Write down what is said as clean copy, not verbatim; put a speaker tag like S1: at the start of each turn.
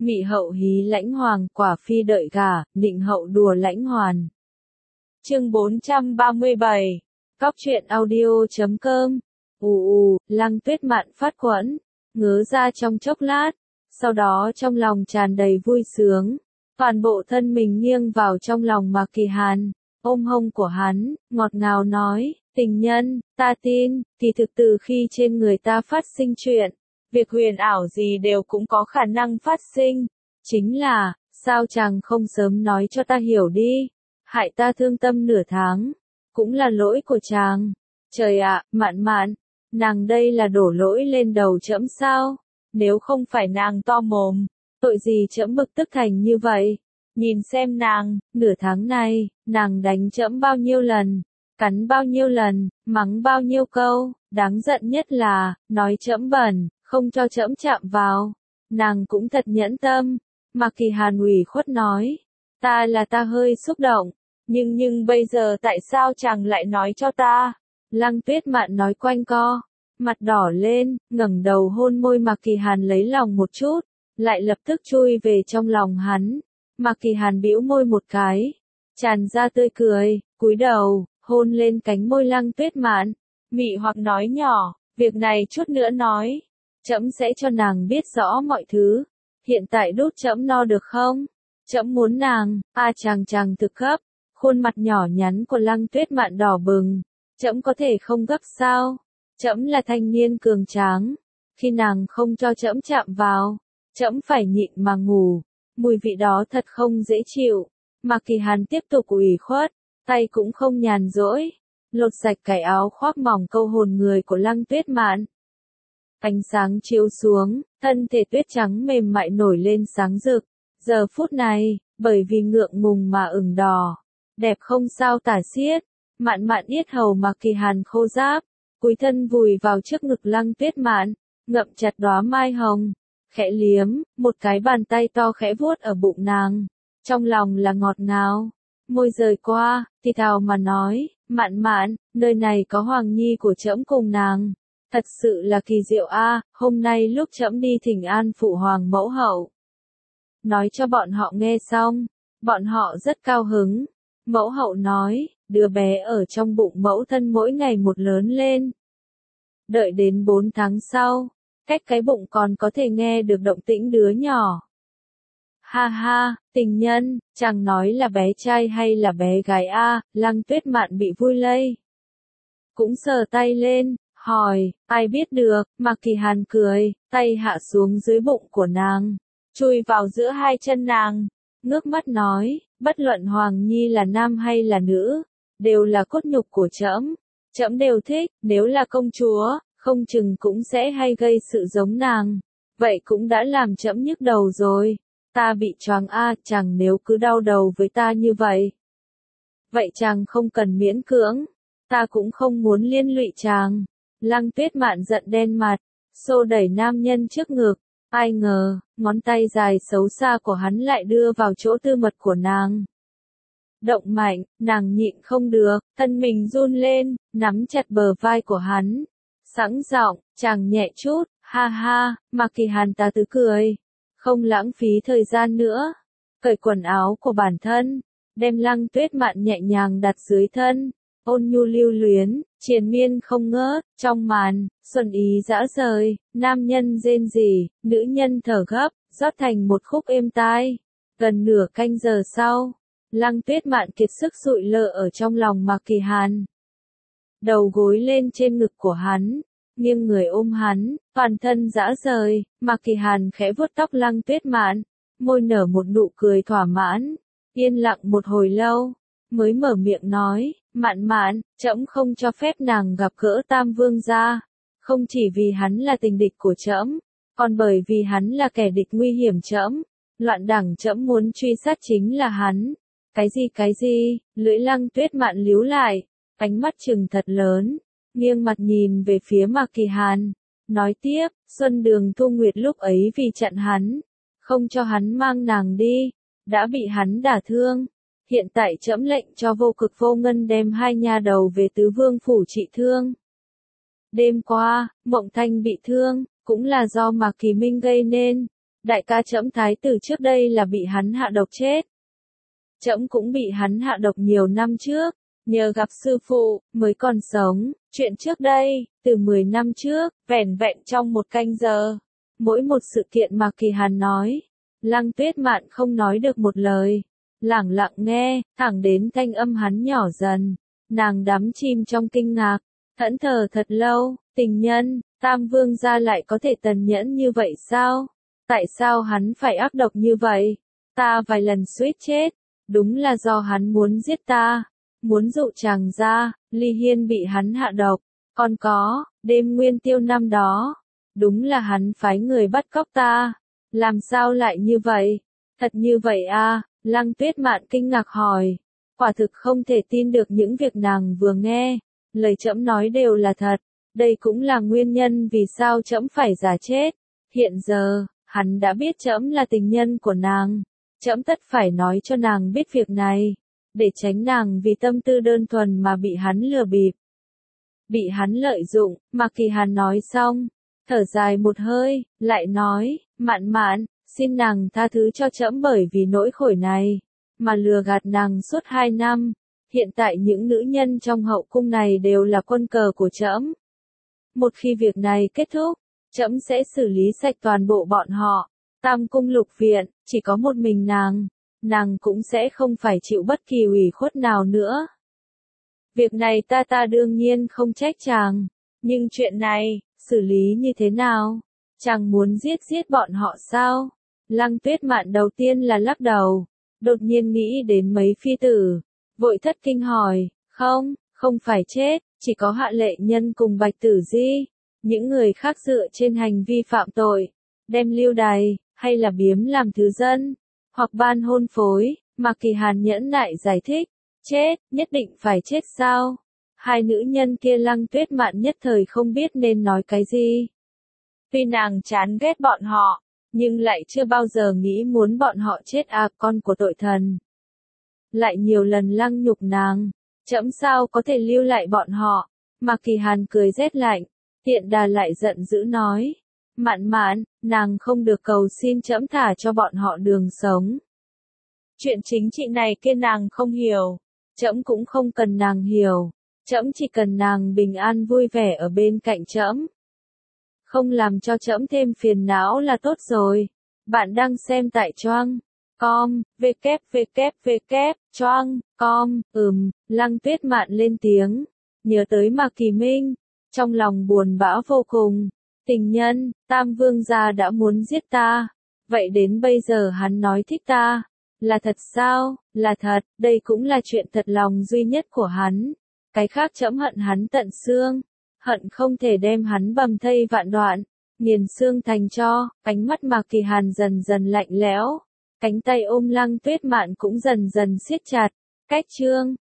S1: Mị hậu hí lãnh hoàng, quả phi đợi gả, nịnh hậu đùa lãnh hoàn. Chương 437. Cóc truyện audio.com. Lăng Tuyết Mạn phát quẫn, ngớ ra trong chốc lát, sau đó trong lòng tràn đầy vui sướng, toàn bộ thân mình nghiêng vào trong lòng Mạc Kỳ Hàn, ôm hông của hắn, ngọt ngào nói, tình nhân, ta tin, kỳ thực từ khi trên người ta phát sinh chuyện, việc huyền ảo gì đều cũng có khả năng phát sinh, chính là, sao chàng không sớm nói cho ta hiểu đi, hại ta thương tâm nửa tháng, cũng là lỗi của chàng. Trời ạ, Mạn Mạn, nàng đây là đổ lỗi lên đầu trẫm sao? Nếu không phải nàng to mồm, tội gì trẫm bực tức thành như vậy? Nhìn xem nàng, nửa tháng này, nàng đánh trẫm bao nhiêu lần, cắn bao nhiêu lần, mắng bao nhiêu câu, đáng giận nhất là, nói trẫm bẩn, không cho trẫm chạm vào. Nàng cũng thật nhẫn tâm. Mạc Kỳ Hàn ủy khuất nói, ta hơi xúc động, nhưng bây giờ tại sao chàng lại nói cho ta? Lăng Tuyết Mạn nói quanh co, mặt đỏ lên, ngẩng đầu hôn môi Mạc Kỳ Hàn lấy lòng một chút, lại lập tức chui về trong lòng hắn. Mạc Kỳ Hàn bĩu môi một cái, tràn ra tươi cười, cúi đầu, hôn lên cánh môi Lăng Tuyết Mạn, mị hoặc nói nhỏ, việc này chút nữa nói, trẫm sẽ cho nàng biết rõ mọi thứ, hiện tại đút trẫm no được không? Trẫm muốn nàng, chàng thực gấp, khuôn mặt nhỏ nhắn của Lăng Tuyết Mạn đỏ bừng, trẫm có thể không gấp sao? Trẫm là thanh niên cường tráng, khi nàng không cho trẫm chạm vào, trẫm phải nhịn mà ngủ, mùi vị đó thật không dễ chịu. Mạc Kỳ Hàn tiếp tục ủy khuất, tay cũng không nhàn rỗi, lột sạch cái áo khoác mỏng câu hồn người của Lăng Tuyết Mạn. Ánh sáng chiếu xuống, thân thể tuyết trắng mềm mại nổi lên sáng rực, giờ phút này, bởi vì ngượng ngùng mà ửng đỏ, đẹp không sao tả xiết. Mạn Mạn yết hầu Mạc Kỳ Hàn khô ráp, cúi thân vùi vào trước ngực Lăng Tuyết Mạn, ngậm chặt đóa mai hồng, khẽ liếm, một cái bàn tay to khẽ vuốt ở bụng nàng, trong lòng là ngọt ngào, môi rời qua, thì thào mà nói, Mạn Mạn, nơi này có Hoàng Nhi của trẫm cùng nàng, thật sự là kỳ diệu a, hôm nay lúc trẫm đi thỉnh an phụ hoàng mẫu hậu. Nói cho bọn họ nghe xong, bọn họ rất cao hứng, mẫu hậu nói, đứa bé ở trong bụng mẫu thân mỗi ngày một lớn lên. Đợi đến 4 tháng sau, cách cái bụng còn có thể nghe được động tĩnh đứa nhỏ. Ha ha, tình nhân, chàng nói là bé trai hay là bé gái a? Lăng Tuyết Mạn bị vui lây. Cũng sờ tay lên, hỏi, ai biết được, Mạc Kỳ Hàn cười, tay hạ xuống dưới bụng của nàng, chui vào giữa hai chân nàng, ngước mắt nói, bất luận Hoàng Nhi là nam hay là nữ, đều là cốt nhục của trẫm, trẫm đều thích, nếu là công chúa, không chừng cũng sẽ hay gây sự giống nàng, vậy cũng đã làm trẫm nhức đầu rồi, ta bị choáng chàng nếu cứ đau đầu với ta như vậy. Vậy chàng không cần miễn cưỡng, ta cũng không muốn liên lụy chàng. Lăng Tuyết Mạn giận đen mặt, xô đẩy nam nhân trước ngực, ai ngờ, ngón tay dài xấu xa của hắn lại đưa vào chỗ tư mật của nàng. Động mạnh, nàng nhịn không được, thân mình run lên, nắm chặt bờ vai của hắn. Sẵn giọng, chàng nhẹ chút, ha ha, Mạc Kỳ Hàn ta tứ cười. Không lãng phí thời gian nữa. Cởi quần áo của bản thân, đem Lăng Tuyết Mạn nhẹ nhàng đặt dưới thân. Ôn nhu lưu luyến, triền miên không ngớt, trong màn, xuân ý dã rời, nam nhân rên rỉ, nữ nhân thở gấp, rót thành một khúc êm tai. Gần nửa canh giờ sau, Lăng Tuyết Mạn kiệt sức sụi lơ ở trong lòng Mạc Kỳ Hàn. Đầu gối lên trên ngực của hắn, nghiêng người ôm hắn, toàn thân dã rời, Mạc Kỳ Hàn khẽ vuốt tóc Lăng Tuyết Mạn, môi nở một nụ cười thỏa mãn, yên lặng một hồi lâu, mới mở miệng nói, Mạn Mạn, trẫm không cho phép nàng gặp gỡ Tam Vương gia, không chỉ vì hắn là tình địch của trẫm, còn bởi vì hắn là kẻ địch nguy hiểm trẫm, loạn đẳng trẫm muốn truy sát chính là hắn. Cái gì, lưỡi Lăng Tuyết Mạn líu lại, ánh mắt trừng thật lớn, nghiêng mặt nhìn về phía Mạc Kỳ Hàn, nói tiếp, Xuân Đường Thu Nguyệt lúc ấy vì chặn hắn, không cho hắn mang nàng đi, đã bị hắn đả thương. Hiện tại trẫm lệnh cho Vô Cực Vô Ngân đem hai nha đầu về Tứ Vương phủ trị thương. Đêm qua, Mộng Thanh bị thương, cũng là do Mạc Kỳ Minh gây nên, Đại ca trẫm thái tử trước đây là bị hắn hạ độc chết. Trẫm cũng bị hắn hạ độc nhiều năm trước, nhờ gặp sư phụ, mới còn sống. Chuyện trước đây, từ 10 năm trước, vẻn vẹn trong một canh giờ. Mỗi một sự kiện mà Kỳ Hàn nói, Lăng Tuyết Mạn không nói được một lời. Lẳng lặng nghe, thẳng đến thanh âm hắn nhỏ dần. Nàng đắm chìm trong kinh ngạc, thẫn thờ thật lâu, tình nhân, Tam Vương gia lại có thể tàn nhẫn như vậy sao? Tại sao hắn phải ác độc như vậy? Ta vài lần suýt chết, đúng là do hắn muốn giết ta, muốn dụ chàng ra, Ly Hiên bị hắn hạ độc, còn có, đêm nguyên tiêu năm đó, đúng là hắn phái người bắt cóc ta, làm sao lại như vậy? Thật như vậy à? Lăng Tuyết Mạn kinh ngạc hỏi, quả thực không thể tin được những việc nàng vừa nghe, lời trẫm nói đều là thật, đây cũng là nguyên nhân vì sao trẫm phải giả chết. Hiện giờ, hắn đã biết trẫm là tình nhân của nàng, trẫm tất phải nói cho nàng biết việc này, để tránh nàng vì tâm tư đơn thuần mà bị hắn lừa bịp. Bị hắn lợi dụng, mà Kỳ Hàn nói xong, thở dài một hơi, lại nói, Mạn Mạn, xin nàng tha thứ cho trẫm bởi vì nỗi khổ này, mà lừa gạt nàng suốt 2 năm. Hiện tại những nữ nhân trong hậu cung này đều là quân cờ của trẫm. Một khi việc này kết thúc, trẫm sẽ xử lý sạch toàn bộ bọn họ. Tam cung lục viện, chỉ có một mình nàng cũng sẽ không phải chịu bất kỳ ủy khuất nào nữa. Việc này ta đương nhiên không trách chàng, nhưng chuyện này, xử lý như thế nào? Chàng muốn giết bọn họ sao? Lăng Tuyết Mạn đầu tiên là lắc đầu, đột nhiên nghĩ đến mấy phi tử, vội thất kinh hỏi, không phải chết, chỉ có Hạ Lệ Nhân cùng Bạch Tử Di, những người khác dựa trên hành vi phạm tội, đem lưu đày, hay là biếm làm thứ dân, hoặc ban hôn phối, mà Kỳ Hàn nhẫn nại giải thích, chết, nhất định phải chết sao? Hai nữ nhân kia Lăng Tuyết Mạn nhất thời không biết nên nói cái gì. Tuy nàng chán ghét bọn họ, nhưng lại chưa bao giờ nghĩ muốn bọn họ chết à, con của tội thần. Lại nhiều lần lăng nhục nàng, trẫm sao có thể lưu lại bọn họ, mà Kỳ Hàn cười rét lạnh, tiện đà lại giận dữ nói, Mạn Mạn, nàng không được cầu xin trẫm thả cho bọn họ đường sống. Chuyện chính trị này kia nàng không hiểu, trẫm cũng không cần nàng hiểu, trẫm chỉ cần nàng bình an vui vẻ ở bên cạnh trẫm. Không làm cho trẫm thêm phiền não là tốt rồi. Bạn đang xem tại Choang.com, www.choang.com, Lăng Tuyết Mạn lên tiếng, nhớ tới Mạc Kỳ Minh, trong lòng buồn bã vô cùng. Tình nhân, Tam Vương gia đã muốn giết ta, vậy đến bây giờ hắn nói thích ta, là thật sao? Là thật, đây cũng là chuyện thật lòng duy nhất của hắn. Cái khác trẫm hận hắn tận xương, hận không thể đem hắn bầm thây vạn đoạn, nghiền xương thành tro. Ánh mắt Mạc Kỳ Hàn dần dần lạnh lẽo, cánh tay ôm Lăng Tuyết Mạn cũng dần dần siết chặt. Cách chương